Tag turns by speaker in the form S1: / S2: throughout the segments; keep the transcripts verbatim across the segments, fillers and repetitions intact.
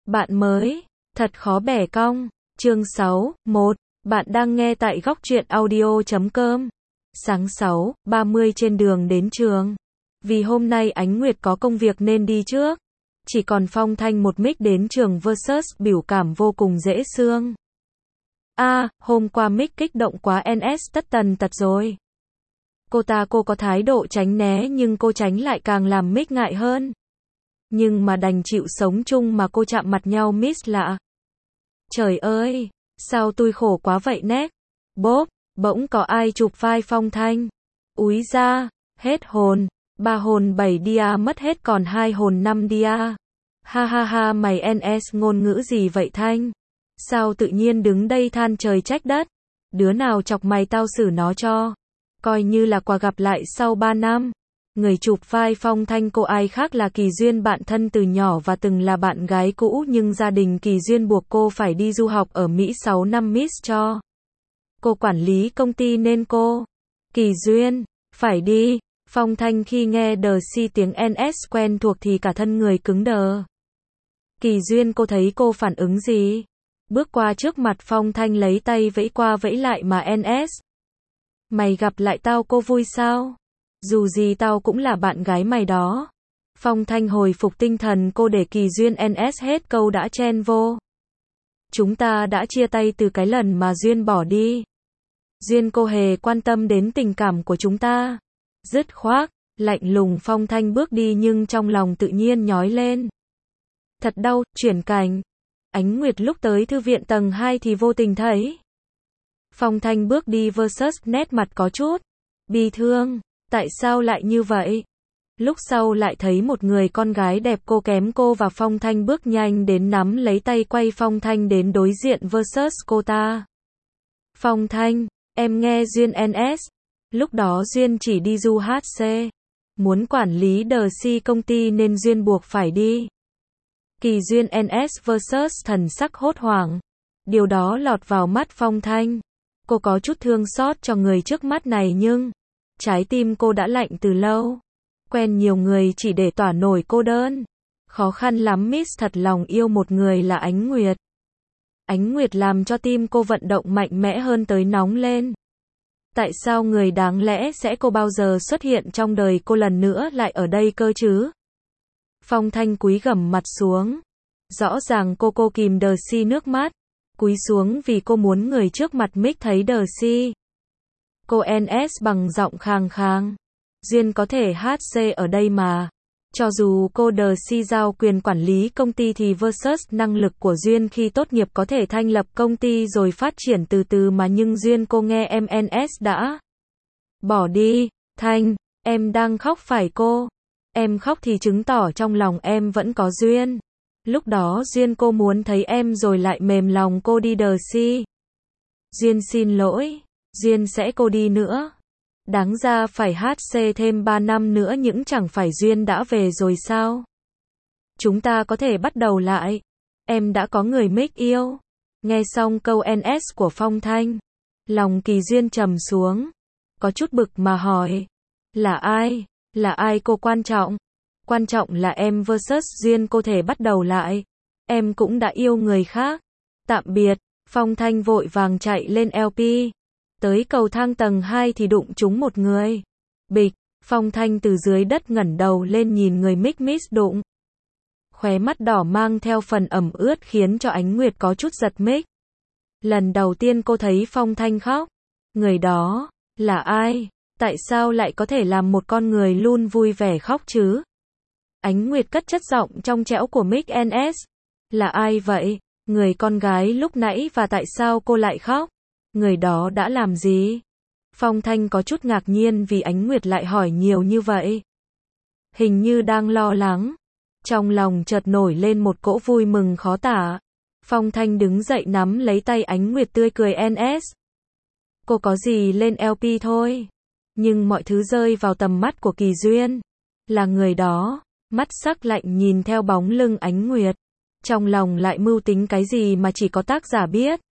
S1: Bạn mới, thật khó bẻ cong. Chương sáu, một. Bạn đang nghe tại góc truyện audio chấm com. Sáng sáu ba mươi trên đường đến trường. Vì hôm nay Ánh Nguyệt có công việc nên đi trước. Chỉ còn Phong Thanh một mic đến trường versus biểu cảm vô cùng dễ xương. A, à, hôm qua mic kích động quá en ét tất tần tật rồi. Cô ta cô có thái độ tránh né nhưng cô tránh lại càng làm mic ngại hơn. Nhưng mà đành chịu sống chung mà cô chạm mặt nhau miss lạ. Trời ơi, sao tôi khổ quá vậy nét. Bốp, bỗng có ai chụp vai Phong Thanh. Úi da, hết hồn, ba hồn bảy dia mất hết còn hai hồn năm dia. Ha ha ha mày en ét ngôn ngữ gì vậy Thanh? Sao tự nhiên đứng đây than trời trách đất? Đứa nào chọc mày tao xử nó cho. Coi như là quà gặp lại sau ba năm. Người chụp vai Phong Thanh cô ai khác là Kỳ Duyên, bạn thân từ nhỏ và từng là bạn gái cũ, nhưng gia đình Kỳ Duyên buộc cô phải đi du học ở Mỹ sáu năm miss cho. Cô quản lý công ty nên cô, Kỳ Duyên, phải đi. Phong Thanh khi nghe đờ si tiếng en ét quen thuộc thì cả thân người cứng đờ. Kỳ Duyên cô thấy cô phản ứng gì? Bước qua trước mặt Phong Thanh lấy tay vẫy qua vẫy lại mà en ét. Mày gặp lại tao cô vui sao? Dù gì tao cũng là bạn gái mày đó. Phong Thanh hồi phục tinh thần cô để Kỳ Duyên en ét hết câu đã chen vô. Chúng ta đã chia tay từ cái lần mà Duyên bỏ đi. Duyên cô hề quan tâm đến tình cảm của chúng ta. Dứt khoát, lạnh lùng Phong Thanh bước đi nhưng trong lòng tự nhiên nhói lên. Thật đau, chuyển cảnh. Ánh Nguyệt lúc tới thư viện tầng hai thì vô tình thấy. Phong Thanh bước đi versus nét mặt có chút bi thương. Tại sao lại như vậy? Lúc sau lại thấy một người con gái đẹp cô kém cô và Phong Thanh bước nhanh đến nắm lấy tay quay Phong Thanh đến đối diện versus cô ta. Phong Thanh, em nghe Duyên en ét. Lúc đó Duyên chỉ đi du hát xê. Muốn quản lý đờ si công ty nên Duyên buộc phải đi. Kỳ Duyên en ét versus thần sắc hốt hoảng. Điều đó lọt vào mắt Phong Thanh. Cô có chút thương xót cho người trước mắt này nhưng trái tim cô đã lạnh từ lâu. Quen nhiều người chỉ để tỏa nổi cô đơn. Khó khăn lắm miss thật lòng yêu một người là Ánh Nguyệt. Ánh Nguyệt làm cho tim cô vận động mạnh mẽ hơn tới nóng lên. Tại sao người đáng lẽ sẽ cô bao giờ xuất hiện trong đời cô lần nữa lại ở đây cơ chứ? Phong Thanh cúi gằm mặt xuống. Rõ ràng cô cô kìm đờ si nước mắt. Cúi xuống vì cô muốn người trước mặt mic thấy đờ si. Cô en ét bằng giọng khang khang. Duyên có thể hát xê ở đây mà. Cho dù cô đờ si giao quyền quản lý công ty thì versus năng lực của Duyên khi tốt nghiệp có thể thành lập công ty rồi phát triển từ từ mà, nhưng Duyên cô nghe em en ét đã bỏ đi. Thanh, em đang khóc phải cô? Em khóc thì chứng tỏ trong lòng em vẫn có Duyên. Lúc đó Duyên cô muốn thấy em rồi lại mềm lòng cô đi đờ si. Duyên xin lỗi. Duyên sẽ cô đi nữa. Đáng ra phải hát xê thêm ba năm nữa nhưng chẳng phải Duyên đã về rồi sao? Chúng ta có thể bắt đầu lại. Em đã có người mic yêu. Nghe xong câu en ét của Phong Thanh, lòng Kỳ Duyên trầm xuống. Có chút bực mà hỏi. Là ai? Là ai cô quan trọng? Quan trọng là em versus Duyên cô thể bắt đầu lại. Em cũng đã yêu người khác. Tạm biệt. Phong Thanh vội vàng chạy lên lờ pê. Tới cầu thang tầng hai thì đụng trúng một người. Bịch, Phong Thanh từ dưới đất ngẩng đầu lên nhìn người mic miss đụng. Khóe mắt đỏ mang theo phần ẩm ướt khiến cho Ánh Nguyệt có chút giật mic. Lần đầu tiên cô thấy Phong Thanh khóc. Người đó, là ai? Tại sao lại có thể làm một con người luôn vui vẻ khóc chứ? Ánh Nguyệt cất chất giọng trong trẻo của mic en ét. Là ai vậy? Người con gái lúc nãy, và tại sao cô lại khóc? Người đó đã làm gì? Phong Thanh có chút ngạc nhiên vì Ánh Nguyệt lại hỏi nhiều như vậy. Hình như đang lo lắng. Trong lòng chợt nổi lên một cỗ vui mừng khó tả. Phong Thanh đứng dậy nắm lấy tay Ánh Nguyệt tươi cười en ét. Cô có gì lên lờ pê thôi. Nhưng mọi thứ rơi vào tầm mắt của Kỳ Duyên. Là người đó. Mắt sắc lạnh nhìn theo bóng lưng Ánh Nguyệt. Trong lòng lại mưu tính cái gì mà chỉ có tác giả biết.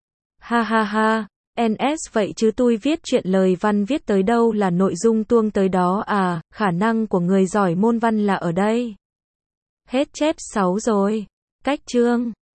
S1: Ha ha ha, en ét vậy chứ tôi viết chuyện lời văn viết tới đâu là nội dung tuông tới đó à, khả năng của người giỏi môn văn là ở đây. Hết chép sáu rồi. cách chương